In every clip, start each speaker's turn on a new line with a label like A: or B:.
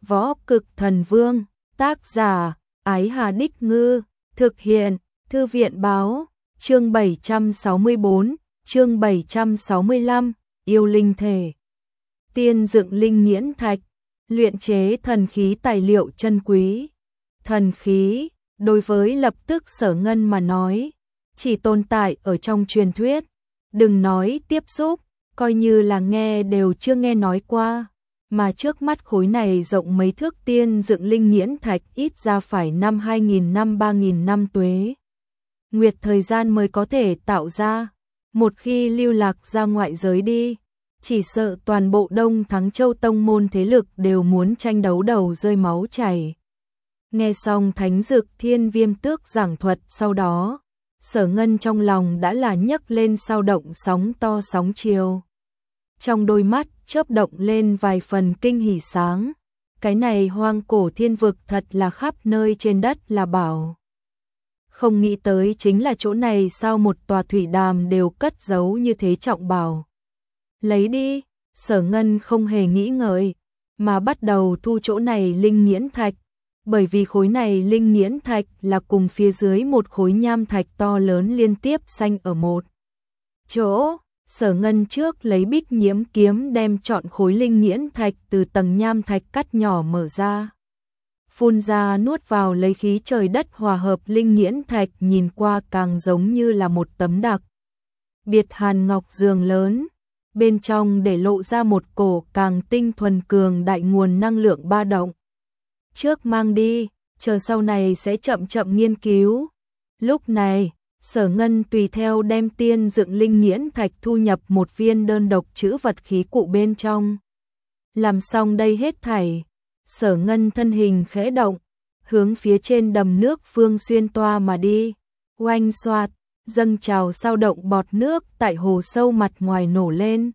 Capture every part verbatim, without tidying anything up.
A: Võ Cực Thần Vương, tác giả, Ái Hà Đích Ngư, thực hiện, Thư viện Báo, chương bảy trăm sáu mươi tư, chương bảy trăm sáu mươi lăm, yêu linh thể. Tiên dựng linh nghiễn thạch, luyện chế thần khí tài liệu chân quý. Thần khí, đối với lập tức Sở Ngân mà nói, chỉ tồn tại ở trong truyền thuyết, đừng nói tiếp xúc, coi như là nghe đều chưa nghe nói qua, mà trước mắt khối này rộng mấy thước tiên dựng linh nghiễn thạch ít ra phải năm hai nghìn năm ba nghìn năm tuế. Nguyệt thời gian mới có thể tạo ra, một khi lưu lạc ra ngoại giới đi, chỉ sợ toàn bộ Đông Thắng Châu tông môn thế lực đều muốn tranh đấu đầu rơi máu chảy. Nghe xong Thánh Dực Thiên Viêm Tước giảng thuật sau đó, Sở Ngân trong lòng đã là nhấc lên sao động sóng to sóng chiều. Trong đôi mắt chớp động lên vài phần kinh hỉ sáng, cái này hoang cổ thiên vực thật là khắp nơi trên đất là bảo. Không nghĩ tới chính là chỗ này sao một tòa thủy đàm đều cất giấu như thế trọng bảo. Lấy đi, Sở Ngân không hề nghĩ ngợi, mà bắt đầu thu chỗ này linh nghiễn thạch, bởi vì khối này linh nghiễn thạch là cùng phía dưới một khối nham thạch to lớn liên tiếp xanh ở một chỗ. Sở Ngân trước lấy bích nhiễm kiếm đem trọn khối linh nghiễn thạch từ tầng nham thạch cắt nhỏ mở ra. Phun ra nuốt vào lấy khí trời đất hòa hợp linh nghiễn thạch nhìn qua càng giống như là một tấm đặc biệt hàn ngọc giường lớn. Bên trong để lộ ra một cổ càng tinh thuần cường đại nguồn năng lượng ba động. Trước mang đi, chờ sau này sẽ chậm chậm nghiên cứu. Lúc này, Sở Ngân tùy theo đem tiên dựng linh nghiễn thạch thu nhập một viên đơn độc chữ vật khí cụ bên trong. Làm xong đây hết thảy, Sở Ngân thân hình khẽ động, hướng phía trên đầm nước phương xuyên toa mà đi. Oanh xoạt, dâng trào sao động bọt nước tại hồ sâu mặt ngoài nổ lên.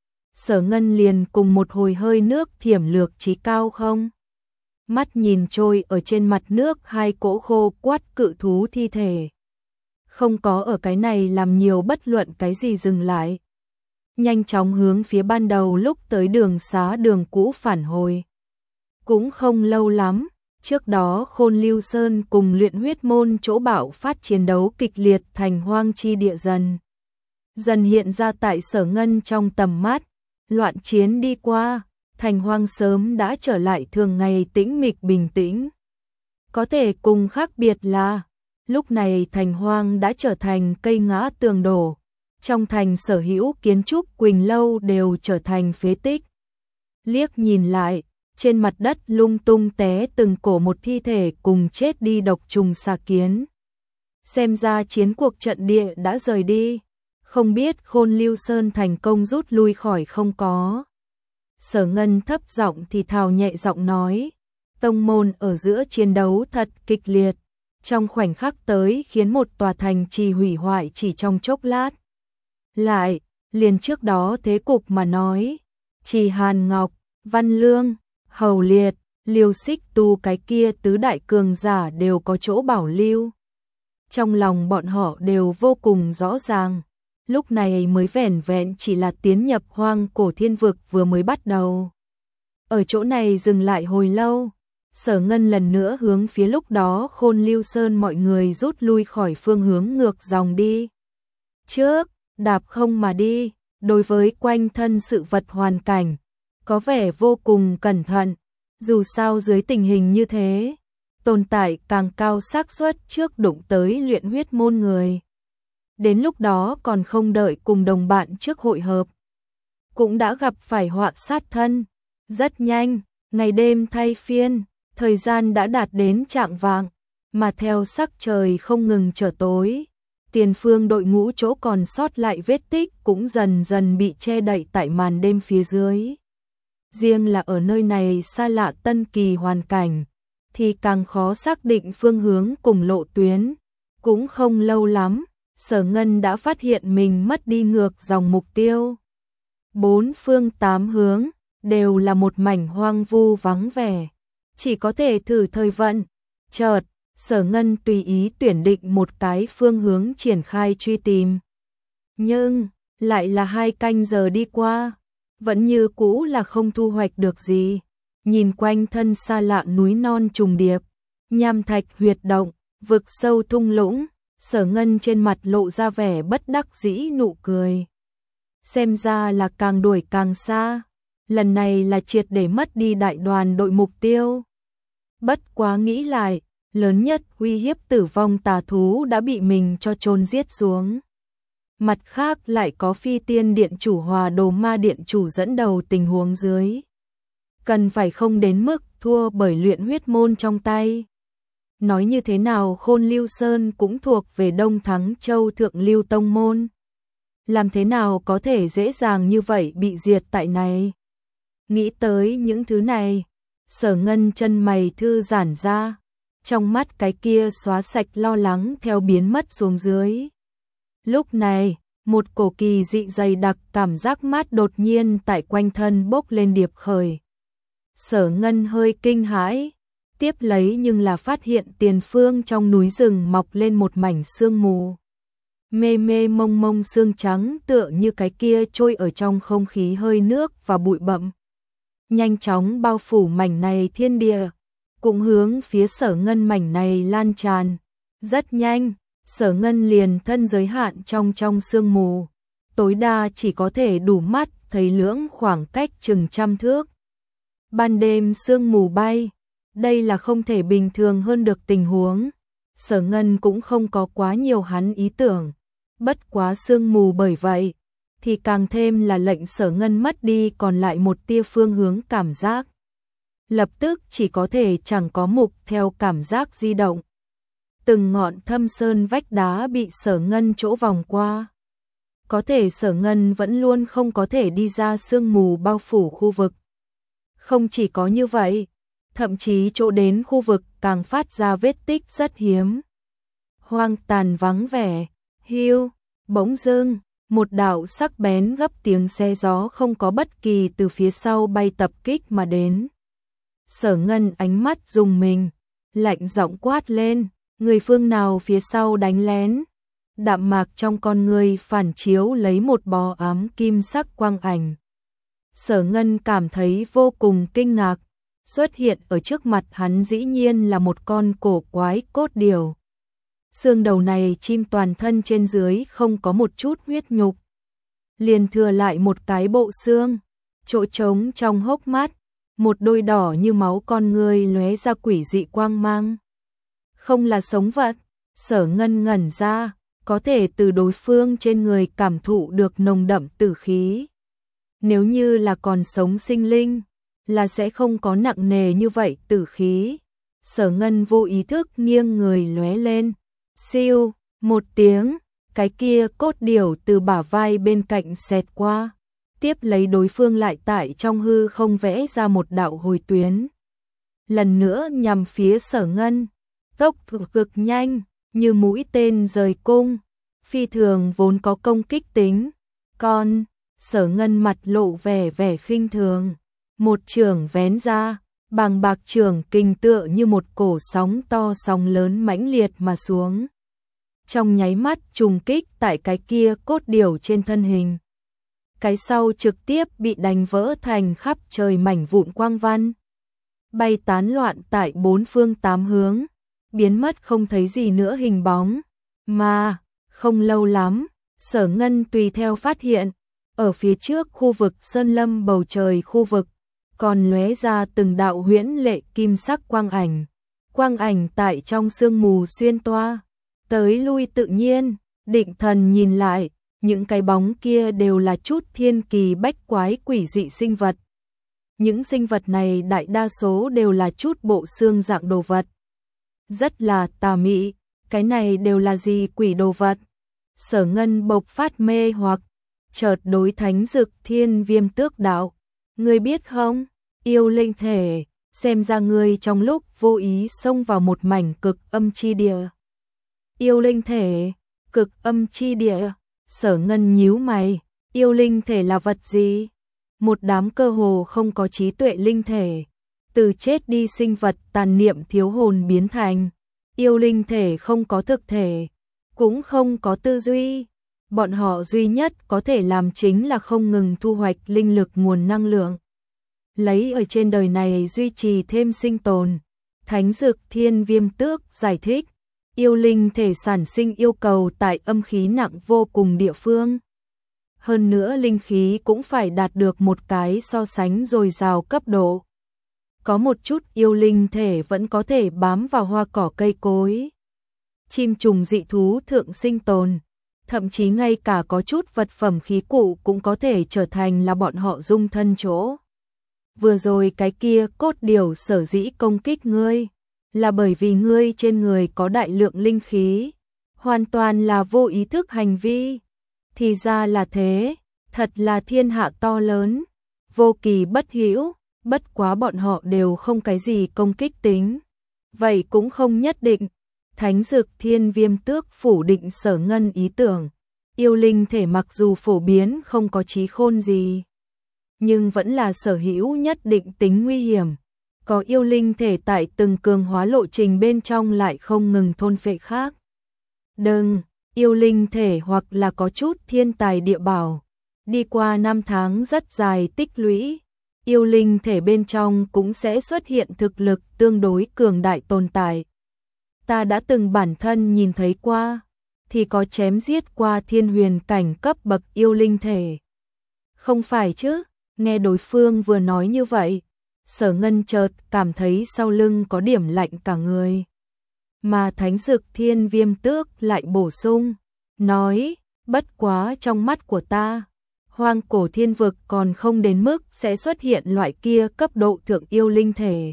A: Sở Ngân liền cùng một hồi hơi nước thiểm lược chí cao không. Mắt nhìn trôi ở trên mặt nước hai cỗ khô quắt cự thú thi thể. Không có ở cái này làm nhiều bất luận cái gì dừng lại. Nhanh chóng hướng phía ban đầu lúc tới đường xá đường cũ phản hồi. Cũng không lâu lắm, trước đó Khôn Lưu Sơn cùng Luyện Huyết Môn chỗ bạo phát chiến đấu kịch liệt thành hoang chi địa dần. Dần hiện ra tại Sở Ngân trong tầm mắt, loạn chiến đi qua, thành hoang sớm đã trở lại thường ngày tĩnh mịch bình tĩnh. Có thể cùng khác biệt là, lúc này thành hoang đã trở thành cây ngã tường đổ, trong thành sở hữu kiến trúc Quỳnh Lâu đều trở thành phế tích. Liếc nhìn lại, trên mặt đất lung tung té từng cổ một thi thể cùng chết đi độc trùng xà kiến. Xem ra chiến cuộc trận địa đã rời đi, không biết Khôn Lưu Sơn thành công rút lui khỏi không có. Sở Ngân thấp giọng thì thào nhẹ giọng nói, tông môn ở giữa chiến đấu thật kịch liệt, trong khoảnh khắc tới khiến một tòa thành trì hủy hoại chỉ trong chốc lát. Lại, liền trước đó thế cục mà nói, Trì Hàn Ngọc, Văn Lương, Hầu Liệt, Liêu Xích Tu cái kia tứ đại cường giả đều có chỗ bảo lưu. Trong lòng bọn họ đều vô cùng rõ ràng, lúc này mới vẻn vẹn chỉ là tiến nhập hoang cổ thiên vực vừa mới bắt đầu. Ở chỗ này dừng lại hồi lâu, Sở Ngân lần nữa hướng phía lúc đó Khôn Lưu Sơn mọi người rút lui khỏi phương hướng ngược dòng đi. Trước, đạp không mà đi, đối với quanh thân sự vật hoàn cảnh, có vẻ vô cùng cẩn thận, dù sao dưới tình hình như thế, tồn tại càng cao xác suất trước đụng tới Luyện Huyết Môn người. Đến lúc đó còn không đợi cùng đồng bạn trước hội hợp, cũng đã gặp phải họa sát thân. Rất nhanh, ngày đêm thay phiên, thời gian đã đạt đến trạng vạng, mà theo sắc trời không ngừng trở tối, tiền phương đội ngũ chỗ còn sót lại vết tích cũng dần dần bị che đậy tại màn đêm phía dưới. Riêng là ở nơi này xa lạ tân kỳ hoàn cảnh, thì càng khó xác định phương hướng cùng lộ tuyến. Cũng không lâu lắm, Sở Ngân đã phát hiện mình mất đi ngược dòng mục tiêu. Bốn phương tám hướng, đều là một mảnh hoang vu vắng vẻ, chỉ có thể thử thời vận. Chợt, Sở Ngân tùy ý tuyển định một cái phương hướng triển khai truy tìm. Nhưng, lại là hai canh giờ đi qua, vẫn như cũ là không thu hoạch được gì. nhìn quanh thân xa lạ núi non trùng điệp, nham thạch huyệt động, vực sâu thung lũng, Sở Ngân trên mặt lộ ra vẻ bất đắc dĩ nụ cười. Xem ra là càng đuổi càng xa, lần này là triệt để mất đi đại đoàn đội mục tiêu. Bất quá nghĩ lại, lớn nhất uy hiếp tử vong tà thú đã bị mình cho chôn giết xuống. Mặt khác lại có Phi Tiên Điện chủ Hòa Đồ Ma Điện chủ dẫn đầu tình huống dưới. Cần phải không đến mức thua bởi luyện huyết môn trong tay. Nói như thế nào Khôn Lưu Sơn cũng thuộc về Đông Thắng Châu Thượng Lưu Tông Môn. Làm thế nào có thể dễ dàng như vậy bị diệt tại này? Nghĩ tới những thứ này, Sở Ngân chân mày thư giãn ra, trong mắt cái kia xóa sạch lo lắng theo biến mất xuống dưới. Lúc này, một cổ kỳ dị dày đặc cảm giác mát đột nhiên tại quanh thân bốc lên điệp khởi. Sở Ngân hơi kinh hãi, tiếp lấy nhưng là phát hiện tiền phương trong núi rừng mọc lên một mảnh sương mù. Mê mê mông mông sương trắng tựa như cái kia trôi ở trong không khí hơi nước và bụi bặm. Nhanh chóng bao phủ mảnh này thiên địa, cũng hướng phía Sở Ngân mảnh này lan tràn. Rất nhanh, Sở Ngân liền thân giới hạn trong trong sương mù, tối đa chỉ có thể đủ mắt thấy lưỡng khoảng cách chừng trăm thước. Ban đêm sương mù bay, đây là không thể bình thường hơn được tình huống. Sở Ngân cũng không có quá nhiều hắn ý tưởng, bất quá sương mù bởi vậy, thì càng thêm là lệnh Sở Ngân mất đi còn lại một tia phương hướng cảm giác. Lập tức chỉ có thể chẳng có mục theo cảm giác di động. Từng ngọn thâm sơn vách đá bị Sở Ngân chỗ vòng qua. Có thể Sở Ngân vẫn luôn không có thể đi ra sương mù bao phủ khu vực. Không chỉ có như vậy, thậm chí chỗ đến khu vực càng phát ra vết tích rất hiếm. Hoang tàn vắng vẻ, hiu, bỗng dưng, một đạo sắc bén gấp tiếng xe gió không có bất kỳ từ phía sau bay tập kích mà đến. Sở Ngân ánh mắt rùng mình, lạnh giọng quát lên, người phương nào phía sau đánh lén. Đạm mạc trong con người phản chiếu lấy một bó ám kim sắc quang ảnh. Sở Ngân cảm thấy vô cùng kinh ngạc, xuất hiện ở trước mặt hắn dĩ nhiên là một con cổ quái cốt điểu. Xương đầu này chim toàn thân trên dưới không có một chút huyết nhục, liền thừa lại một cái bộ xương, chỗ trống trong hốc mắt, một đôi đỏ như máu con người lóe ra quỷ dị quang mang. Không là sống vật, Sở Ngân ngẩn ra, có thể từ đối phương trên người cảm thụ được nồng đậm tử khí. Nếu như là còn sống sinh linh, là sẽ không có nặng nề như vậy tử khí. Sở Ngân vô ý thức nghiêng người lóe lên, siêu, một tiếng, cái kia cốt điểu từ bả vai bên cạnh xẹt qua, tiếp lấy đối phương lại tại trong hư không vẽ ra một đạo hồi tuyến. Lần nữa nhằm phía Sở Ngân, tốc độ cực nhanh, như mũi tên rời cung, phi thường vốn có công kích tính. Còn Sở Ngân mặt lộ vẻ vẻ khinh thường, một chưởng vén ra, bàng bạc chưởng kình tựa như một cổ sóng to sóng lớn mãnh liệt mà xuống. Trong nháy mắt trùng kích tại cái kia cốt điểu trên thân hình. Cái sau trực tiếp bị đánh vỡ thành khắp trời mảnh vụn quang văn, bay tán loạn tại bốn phương tám hướng, biến mất không thấy gì nữa hình bóng. Mà, không lâu lắm, Sở Ngân tùy theo phát hiện, ở phía trước khu vực sơn lâm bầu trời khu vực, còn lóe ra từng đạo huyễn lệ kim sắc quang ảnh. Quang ảnh tại trong sương mù xuyên toa, tới lui tự nhiên, định thần nhìn lại, những cái bóng kia đều là chút thiên kỳ bách quái quỷ dị sinh vật. Những sinh vật này đại đa số đều là chút bộ xương dạng đồ vật. Rất là tà mị, cái này đều là gì quỷ đồ vật? Sở Ngân bộc phát mê hoặc, chợt đối Thánh Dực Thiên Viêm Tước đạo, ngươi biết không, yêu linh thể, xem ra ngươi trong lúc vô ý xông vào một mảnh cực âm chi địa. Yêu linh thể, cực âm chi địa, Sở Ngân nhíu mày, yêu linh thể là vật gì? Một đám cơ hồ không có trí tuệ linh thể, từ chết đi sinh vật tàn niệm thiếu hồn biến thành. Yêu linh thể không có thực thể, cũng không có tư duy. Bọn họ duy nhất có thể làm chính là không ngừng thu hoạch linh lực nguồn năng lượng. lấy ở trên đời này duy trì thêm sinh tồn. Thánh Dực Thiên Viêm Tước giải thích, yêu linh thể sản sinh yêu cầu tại âm khí nặng vô cùng địa phương. Hơn nữa linh khí cũng phải đạt được một cái so sánh dồi dào cấp độ. Có một chút yêu linh thể vẫn có thể bám vào hoa cỏ cây cối, chim trùng dị thú thượng sinh tồn, thậm chí ngay cả có chút vật phẩm khí cụ cũng có thể trở thành là bọn họ dung thân chỗ. Vừa rồi cái kia cốt điểu sở dĩ công kích ngươi, là bởi vì ngươi trên người có đại lượng linh khí, hoàn toàn là vô ý thức hành vi. Thì ra là thế, thật là thiên hạ to lớn, vô kỳ bất hữu, bất quá bọn họ đều không cái gì công kích tính. Vậy cũng không nhất định. Thánh Dực Thiên Viêm Tước phủ định Sở Ngân ý tưởng, yêu linh thể mặc dù phổ biến không có trí khôn gì, nhưng vẫn là sở hữu nhất định tính nguy hiểm. Có yêu linh thể tại từng cường hóa lộ trình bên trong lại không ngừng thôn phệ khác. Đừng, yêu linh thể hoặc là có chút thiên tài địa bảo, đi qua năm tháng rất dài tích lũy, yêu linh thể bên trong cũng sẽ xuất hiện thực lực tương đối cường đại tồn tại. Ta đã từng bản thân nhìn thấy qua, thì có chém giết qua thiên huyền cảnh cấp bậc yêu linh thể. Không phải chứ, nghe đối phương vừa nói như vậy, Sở Ngân chợt cảm thấy sau lưng có điểm lạnh cả người. Mà Thánh Dực Thiên Viêm Tước lại bổ sung, nói, bất quá trong mắt của ta, hoang cổ thiên vực còn không đến mức sẽ xuất hiện loại kia cấp độ thượng yêu linh thể.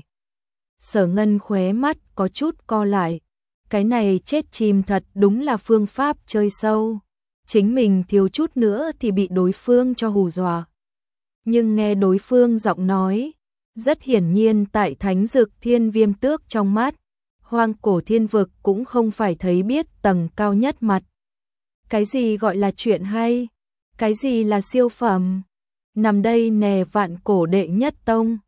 A: Sở Ngân khóe mắt có chút co lại, cái này chết chìm thật đúng là phương pháp chơi sâu. Chính mình thiếu chút nữa thì bị đối phương cho hù dọa. Nhưng nghe đối phương giọng nói, rất hiển nhiên tại Thánh Dực Thiên Viêm Tước trong mắt, hoang cổ thiên vực cũng không phải thấy biết tầng cao nhất mặt. Cái gì gọi là chuyện hay? Cái gì là siêu phẩm? Nằm đây nè vạn cổ đệ nhất tông,